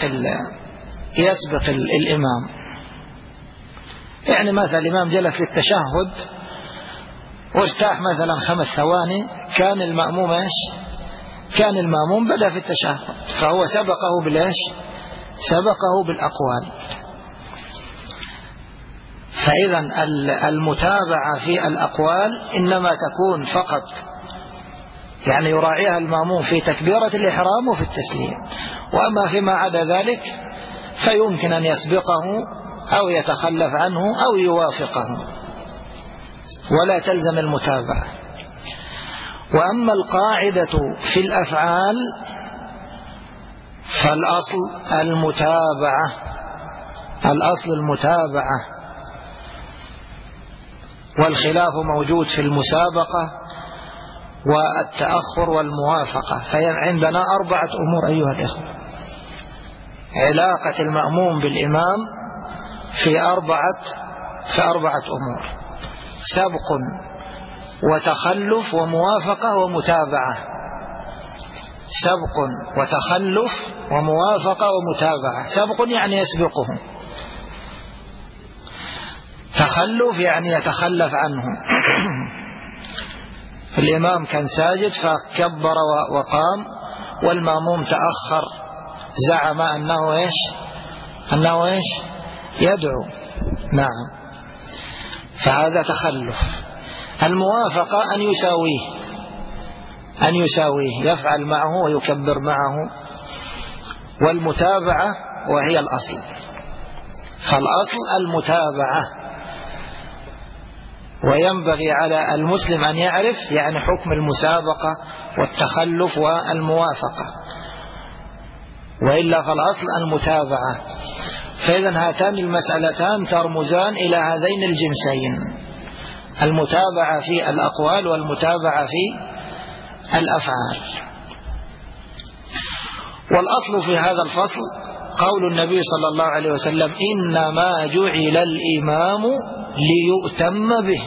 يسبق الإمام. يعني مثلا الإمام جلس للتشهد وارتاح مثلا 5 ثواني، كان المأموم إيش؟ كان المأموم بدأ في التشهد، فهو سبقه بالإيش؟ سبقه بالأقوال. فإذا المتابعة في الأقوال إنما تكون فقط يعني يراعيها المأموم في تكبيرة الإحرام وفي التسليم، وأما فيما عدا ذلك فيمكن أن يسبقه أو يتخلف عنه أو يوافقه، ولا تلزم المتابعة. وأما القاعدة في الأفعال فالأصل المتابعة، الأصل المتابعة، والخلاف موجود في المسابقة والتأخر والموافقة. فعندنا 4 أمور أيها الإخوة، علاقة المأموم بالإمام في 4 أمور: سبق وتخلف وموافقة ومتابعة. سبق وتخلف وموافقة ومتابعة. سبق يعني يسبقه، تخلف يعني يتخلف عنه. الإمام كان ساجد فكبر وقام والمأموم تأخر، زعم أنه إيش؟ أنه إيش؟ يدعو. نعم، فهذا تخلف. الموافقة أن يساويه يفعل معه ويكبر معه. والمتابعة وهي الأصل، فالأصل المتابعة. وينبغي على المسلم أن يعرف يعني حكم المسابقة والتخلف والموافقة، وإلا فالأصل المتابعة. فإذا هاتان المسألتان ترمزان إلى هذين الجنسين: المتابعة في الأقوال والمتابعة في الأفعال. والأصل في هذا الفصل قول النبي صلى الله عليه وسلم: إنما جعل الإمام ليؤتم به.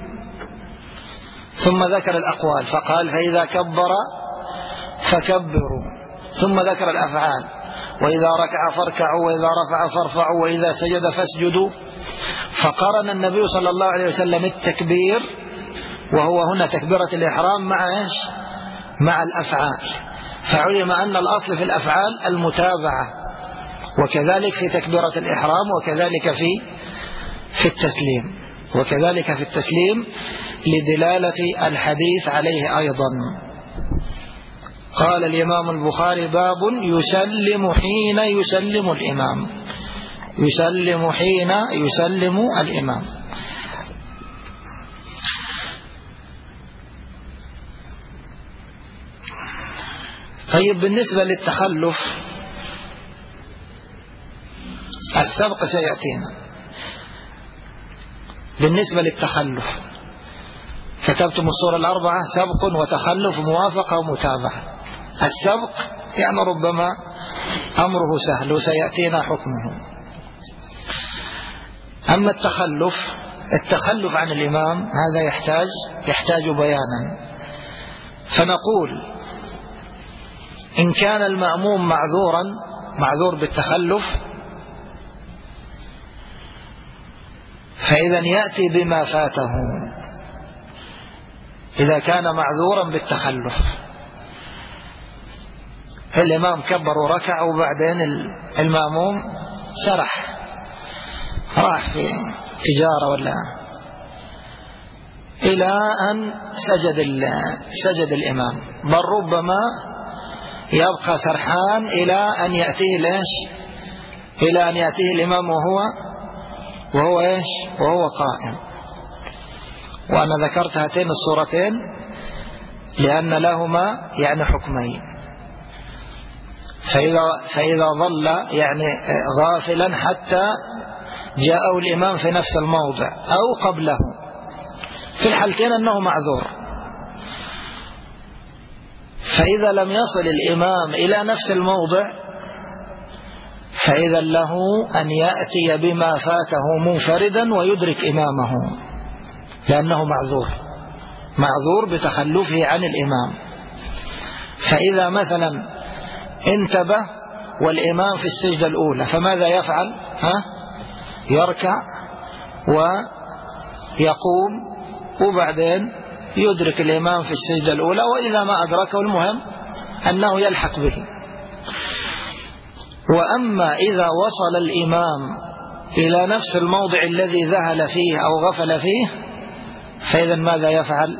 ثم ذكر الأقوال فقال: فإذا كبر فكبروا. ثم ذكر الأفعال: وإذا ركع فاركعوا، وإذا رفع فارفعوا، وإذا سجد فاسجدوا. فقرن النبي صلى الله عليه وسلم التكبير، وهو هنا تكبيرة الإحرام، مع إيش؟ مع الأفعال. فعلم أن الأصل في الأفعال المتابعة، وكذلك في تكبيرة الإحرام، وكذلك في التسليم، وكذلك في التسليم لدلالة الحديث عليه أيضا. قال الإمام البخاري: باب يسلم حين يسلم الإمام. يسلم حين يسلم الإمام. طيب، بالنسبة للتخلف السبق سيأتينا. بالنسبة للتخلف كتبتم الصورة 4: سبق وتخلف وموافقة ومتابعة. السبق يعني ربما أمره سهل وسيأتينا حكمه. أما التخلف عن الإمام هذا يحتاج بيانا. فنقول: إن كان المأموم معذور بالتخلف، فإذا يأتي بما فاته. إذا كان معذورا بالتخلف، الإمام كبر وركع وبعدين المأموم سرح، راح في تجارة ولا، إلى أن سجد الإمام، بل ربما يبقى سرحان إلى أن يأتيه إلى أن يأتيه الإمام وهو قائم. وأنا ذكرت هاتين الصورتين لأن لهما يعني حكمين. فإذا ظل يعني غافلا حتى جاءه الإمام في نفس الموضع أو قبله، في الحالتين أنه معذور. فإذا لم يصل الإمام إلى نفس الموضع، فإذا له أن يأتي بما فاته منفردا ويدرك إمامه، لأنه معذور بتخلفه عن الإمام. فإذا مثلا انتبه والإمام في السجدة الأولى، فماذا يفعل؟ يركع ويقوم وبعدين يدرك الإمام في السجدة الأولى، وإذا ما أدركه المهم أنه يلحق به. وأما إذا وصل الإمام إلى نفس الموضع الذي ذهل فيه أو غفل فيه، فإذا ماذا يفعل؟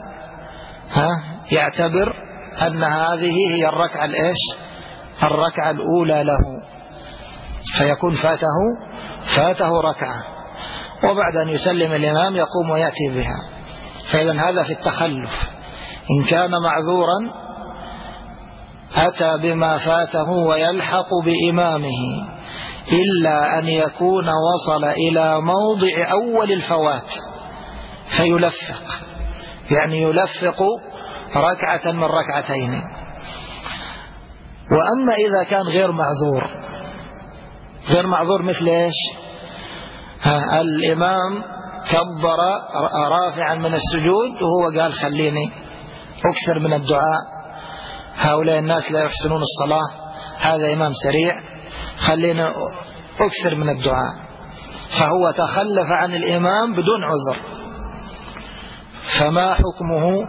يعتبر أن هذه هي الركعة الركعة الأولى له، فيكون فاته ركعة، وبعد أن يسلم الإمام يقوم ويأتي بها. فإذا هذا في التخلف. إن كان معذورا أتى بما فاته ويلحق بإمامه، إلا أن يكون وصل إلى موضع أول الفوات فيلفق، يعني يلفق ركعة من ركعتين. وأما إذا كان غير معذور مثل إيش؟ الإمام كبر رافعا من السجود وهو قال خليني أكثر من الدعاء، هؤلاء الناس لا يحسنون الصلاة، هذا إمام سريع، خلينا أكثر من الدعاء، فهو تخلف عن الإمام بدون عذر، فما حكمه؟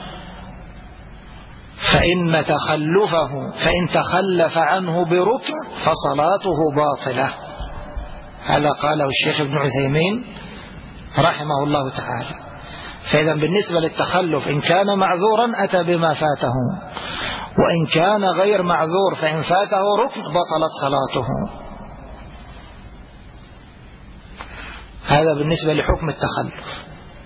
فإن تخلف عنه بركن فصلاته باطلة. هذا قاله الشيخ ابن عثيمين رحمه الله تعالى. فإذا بالنسبة للتخلف إن كان معذورا أتى بما فاته، وإن كان غير معذور فإن فاته ركن بطلت صلاته. هذا بالنسبة لحكم التخلف.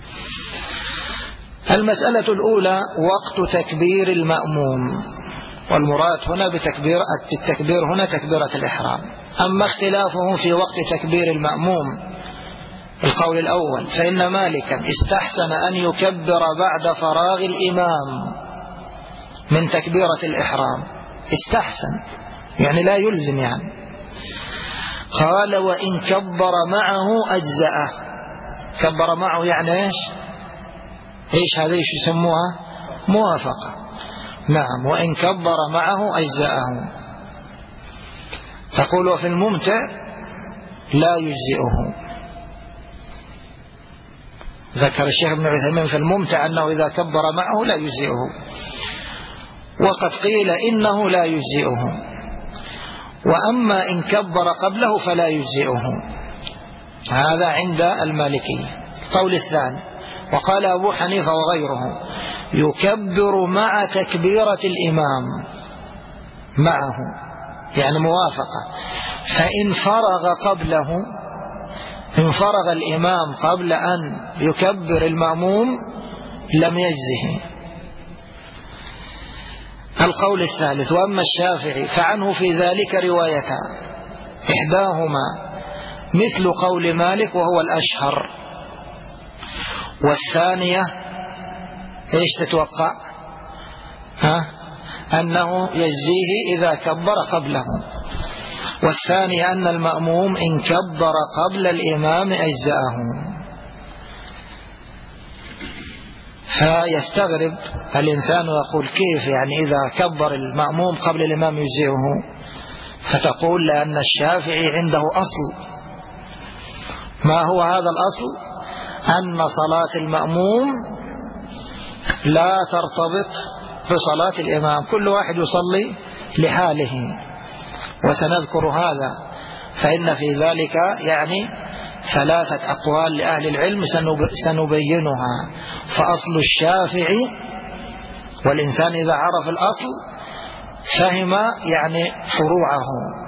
المسألة الأولى وقت تكبير المأموم، والمراد هنا بالتكبير هنا تكبيرة الإحرام. أما اختلافه في وقت تكبير المأموم، القول الأول فإن مالكا استحسن أن يكبر بعد فراغ الإمام من تكبيرة الإحرام، استحسن يعني لا يلزم يعني. قال وإن كبر معه أجزأه. كبر معه يعني إيش هذا يسموها؟ موافقة. نعم، وإن كبر معه أجزأه. تقول وفي الممتع لا يجزئه. ذكر الشيخ ابن عثيمين في الممتع أنه إذا كبر معه لا يجزئه، وقد قيل إنه لا يجزئه. وأما إن كبر قبله فلا يجزئه، هذا عند المالكية. القول الثاني وقال أبو حنيفة وغيره يكبر مع تكبيرة الإمام معه، يعني موافقة. فإن فرغ الإمام قبل أن يكبر المأموم لم يجزه. القول الثالث وأما الشافعي فعنه في ذلك روايتان، إحداهما مثل قول مالك وهو الأشهر، والثانية إيش تتوقع؟ أنه يجزيه إذا كبر قبله، والثانية أن المأموم إن كبر قبل الإمام أجزأه. فيستغرب الإنسان ويقول كيف يعني إذا كبر المأموم قبل الإمام يجزئه؟ فتقول لأن الشافعي عنده أصل. ما هو هذا الأصل؟ أن صلاة المأموم لا ترتبط بصلاة الإمام، كل واحد يصلي لحاله، وسنذكر هذا. فإن في ذلك يعني 3 أقوال لأهل العلم سنبينها. فأصل الشافعي، والإنسان إذا عرف الأصل فهم يعني فروعه،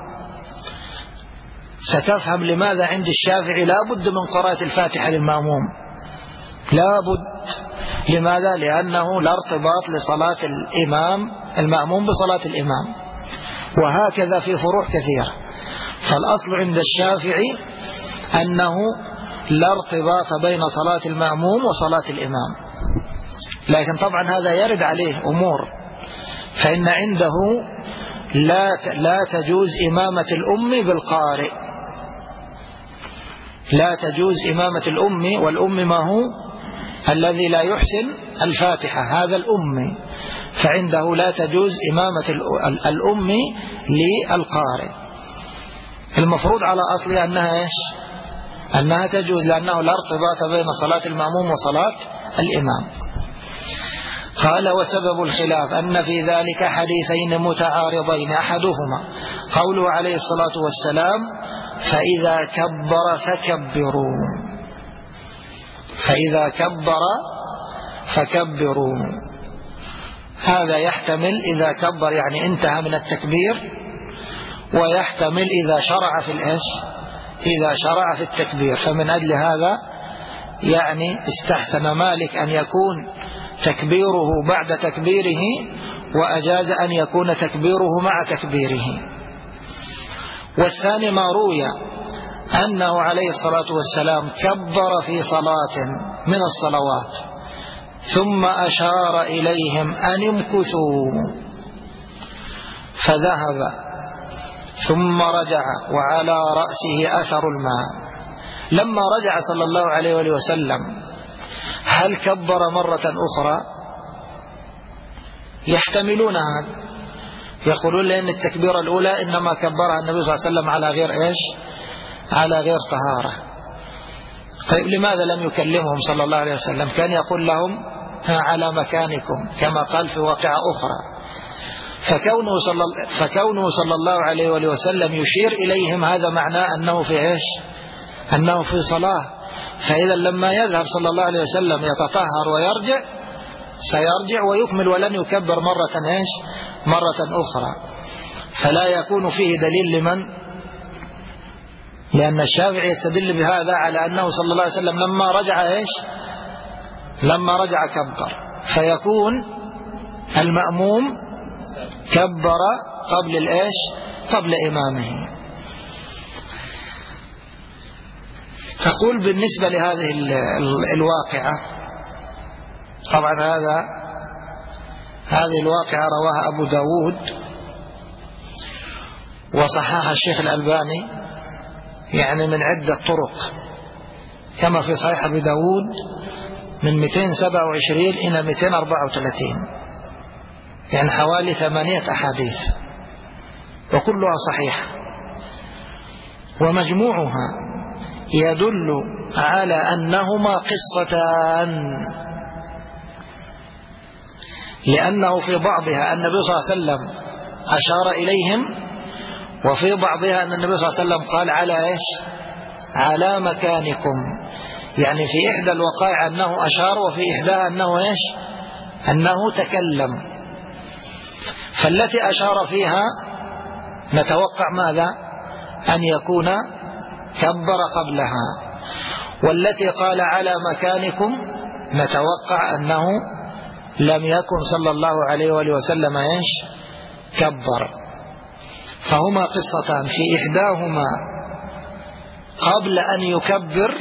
ستفهم لماذا عند الشافعي لا بد من قراءة الفاتحة للمأموم، لا بد. لماذا؟ لأنه لا ارتباط لصلاة المأموم بصلاة الإمام، وهكذا في فروع كثيرة. فالأصل عند الشافعي أنه لا ارتباط بين صلاة المأموم وصلاة الإمام. لكن طبعا هذا يرد عليه أمور، فإن عنده لا تجوز إمامة الأم بالقارئ، لا تجوز إمامة الأم، والأم ما هو؟ الذي لا يحسن الفاتحة، هذا الأم. فعنده لا تجوز إمامة الأم للقارئ. المفروض على أصلها أنها إيش؟ أنها تجوز، لأنه لا ارتباط بين صلاة المأموم وصلاة الإمام. قال: وسبب الخلاف أن في ذلك حديثين متعارضين، أحدهما قوله عليه الصلاة والسلام: فإذا كبر فكبروا، فإذا كبر فكبروا. هذا يحتمل إذا كبر يعني انتهى من التكبير، ويحتمل إذا شرع في الإيش، إذا شرع في التكبير. فمن أجل هذا يعني استحسن مالك أن يكون تكبيره بعد تكبيره، وأجاز أن يكون تكبيره مع تكبيره. والثاني ما روي أنه عليه الصلاة والسلام كبر في صلاة من الصلوات ثم أشار إليهم أن امكثوا فذهب ثم رجع وعلى رأسه أثر الماء. لما رجع صلى الله عليه وسلم هل كبر مرة أخرى؟ يحتملون هذا، يقولون لأن التكبيرة الأولى إنما كبرها النبي صلى الله عليه وسلم على غير إيش، على غير طهارة. طيب لماذا لم يكلمهم صلى الله عليه وسلم؟ كان يقول لهم: على مكانكم، كما قال في واقعة أخرى. فكونه صلى الله عليه وسلم يشير إليهم هذا معناه أنه في إيش، أنه في صلاة. فإذا لما يذهب صلى الله عليه وسلم يتطهر ويرجع سيرجع ويكمل ولن يكبر مرة إيش، مرة أخرى. فلا يكون فيه دليل لمن؟ لأن الشافعي يستدل بهذا على أنه صلى الله عليه وسلم لما رجع إيش، لما رجع كبر، فيكون المأموم كبر قبل الإيش، قبل إمامه. تقول بالنسبة لهذه الواقعة، طبعا هذه الواقعة رواها أبو داود وصححها الشيخ الألباني يعني من عدة طرق، كما في صحيح أبو داود من 227 إلى 234، يعني حوالي 8 أحاديث وكلها صحيحة، ومجموعها يدل على أنهما قصتان، لأنه في بعضها النبي صلى الله عليه وسلم أشار إليهم، وفي بعضها أن النبي صلى الله عليه وسلم قال: على إيش، على مكانكم. يعني في إحدى الوقائع أنه أشار، وفي إحداها أنه إيش، أنه تكلم. فالتي أشار فيها نتوقع ماذا؟ أن يكون كبر قبلها. والتي قال على مكانكم نتوقع أنه لم يكن صلى الله عليه وسلم إيش، كبر. فهما قصتان، في إحداهما قبل أن يكبر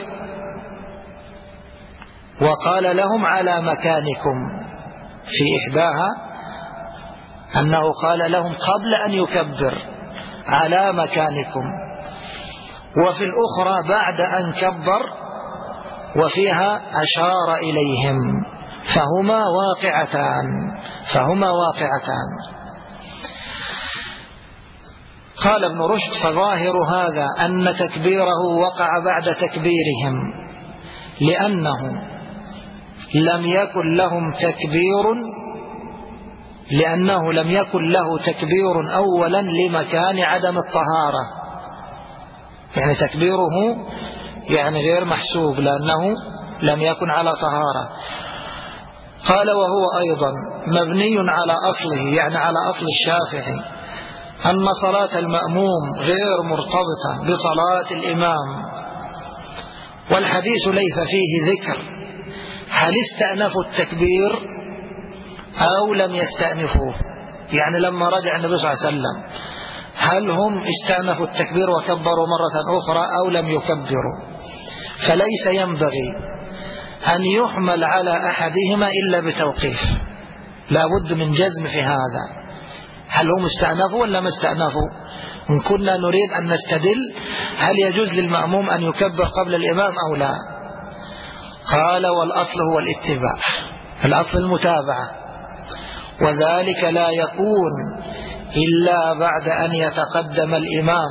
وقال لهم على مكانكم، في إحداها أنه قال لهم قبل أن يكبر على مكانكم، وفي الأخرى بعد أن كبر وفيها أشار إليهم. فهما واقعتان. قال ابن رشد: فظاهر هذا أن تكبيره وقع بعد تكبيرهم، لأنه لم يكن له تكبير أولا لمكان عدم الطهارة، يعني تكبيره يعني غير محسوب لأنه لم يكن على طهارة. قال: وهو أيضا مبني على أصله، يعني على أصل الشافعي، أن صلاة المأموم غير مرتبطة بصلاة الإمام، والحديث ليس فيه ذكر هل استأنفوا التكبير أو لم يستأنفوه. يعني لما رجع النبي صلى الله عليه وسلم هل هم استأنفوا التكبير وكبروا مرة أخرى أو لم يكبروا؟ فليس ينبغي أن يحمل على أحدهما إلا بتوقيف، لا بد من جزم في هذا، هل هم استأنفوا ولا ما استأنفوا؟ إن كنا نريد أن نستدل هل يجوز للمأموم أن يكبر قبل الإمام أو لا. قال: والأصل هو الاتباع، الأصل المتابعة، وذلك لا يكون إلا بعد أن يتقدم الإمام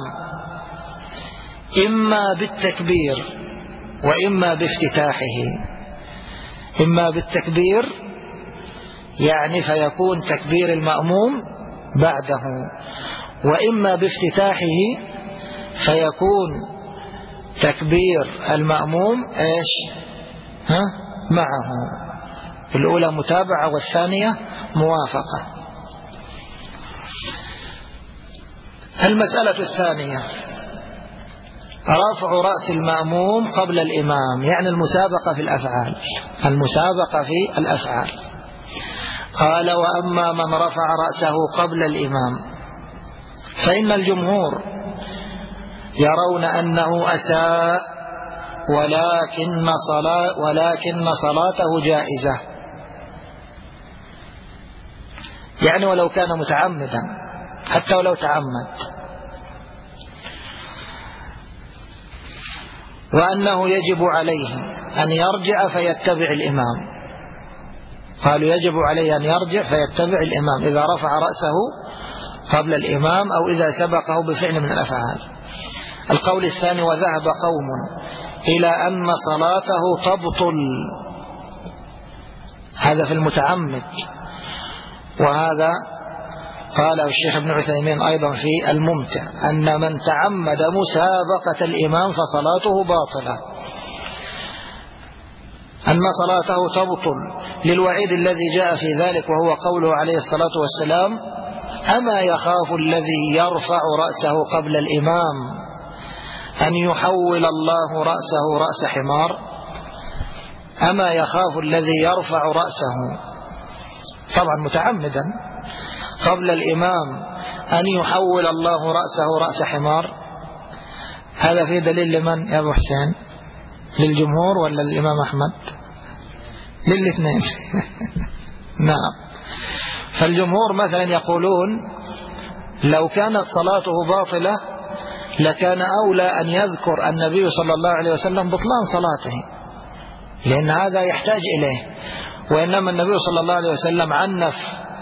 إما بالتكبير وإما بافتتاحه. إما بالتكبير يعني فيكون تكبير المأموم بعده، وإما بافتتاحه فيكون تكبير المأموم معه. الأولى متابعة والثانية موافقة. المسألة الثانية رفع رأس المأموم قبل الإمام، يعني المسابقة في الأفعال. المسابقة في الأفعال. قال: وأما من رفع رأسه قبل الإمام فإن الجمهور يرون أنه أساء ولكن صلاته جائزة، يعني ولو كان متعمدا، حتى ولو تعمد. وأنه يجب عليه أن يرجع فيتبع الإمام. قالوا يجب عليه أن يرجع فيتبع الإمام إذا رفع رأسه قبل الإمام أو إذا سبقه بفعل من الأفعال. القول الثاني: وذهب قوم إلى أن صلاته تبطل، هذا في المتعمد، وهذا قاله الشيخ ابن عثيمين أيضا في الممتع، أن من تعمد مسابقة الإمام فصلاته باطلة، أن صلاته تبطل للوعيد الذي جاء في ذلك، وهو قوله عليه الصلاة والسلام: أما يخاف الذي يرفع رأسه قبل الإمام أن يحول الله رأسه رأس حمار. أما يخاف الذي يرفع رأسه طبعا متعمدا قبل الإمام أن يحول الله رأسه رأس حمار. هذا فيه دليل لمن يا أبو حسين؟ للجمهور ولا للإمام أحمد؟ للاثنين. نعم. فالجمهور مثلا يقولون لو كانت صلاته باطلة لكان أولى أن يذكر النبي صلى الله عليه وسلم بطلان صلاته، لأن هذا يحتاج إليه. وإنما النبي صلى الله عليه وسلم عنف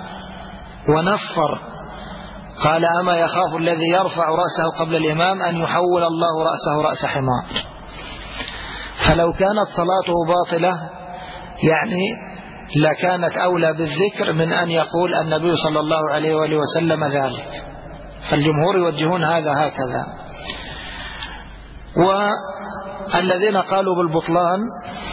ونفر، قال: أما يخاف الذي يرفع رأسه قبل الإمام أن يحول الله رأسه رأس حمار. فلو كانت صلاته باطلة يعني لكانت أولى بالذكر من أن يقول النبي صلى الله عليه وآله وسلم ذلك. فالجمهور يوجهون هذا هكذا. والذين قالوا بالبطلان،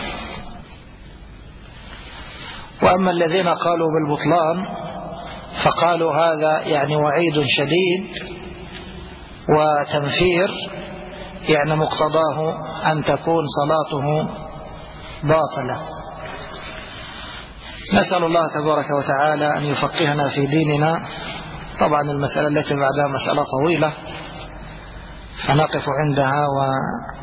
وأما الذين قالوا بالبطلان فقالوا هذا يعني وعيد شديد وتنفير، يعني مقتضاه أن تكون صلاته باطلة. نسأل الله تبارك وتعالى أن يفقهنا في ديننا. طبعا المسألة التي بعدها مسألة طويلة فنقف عندها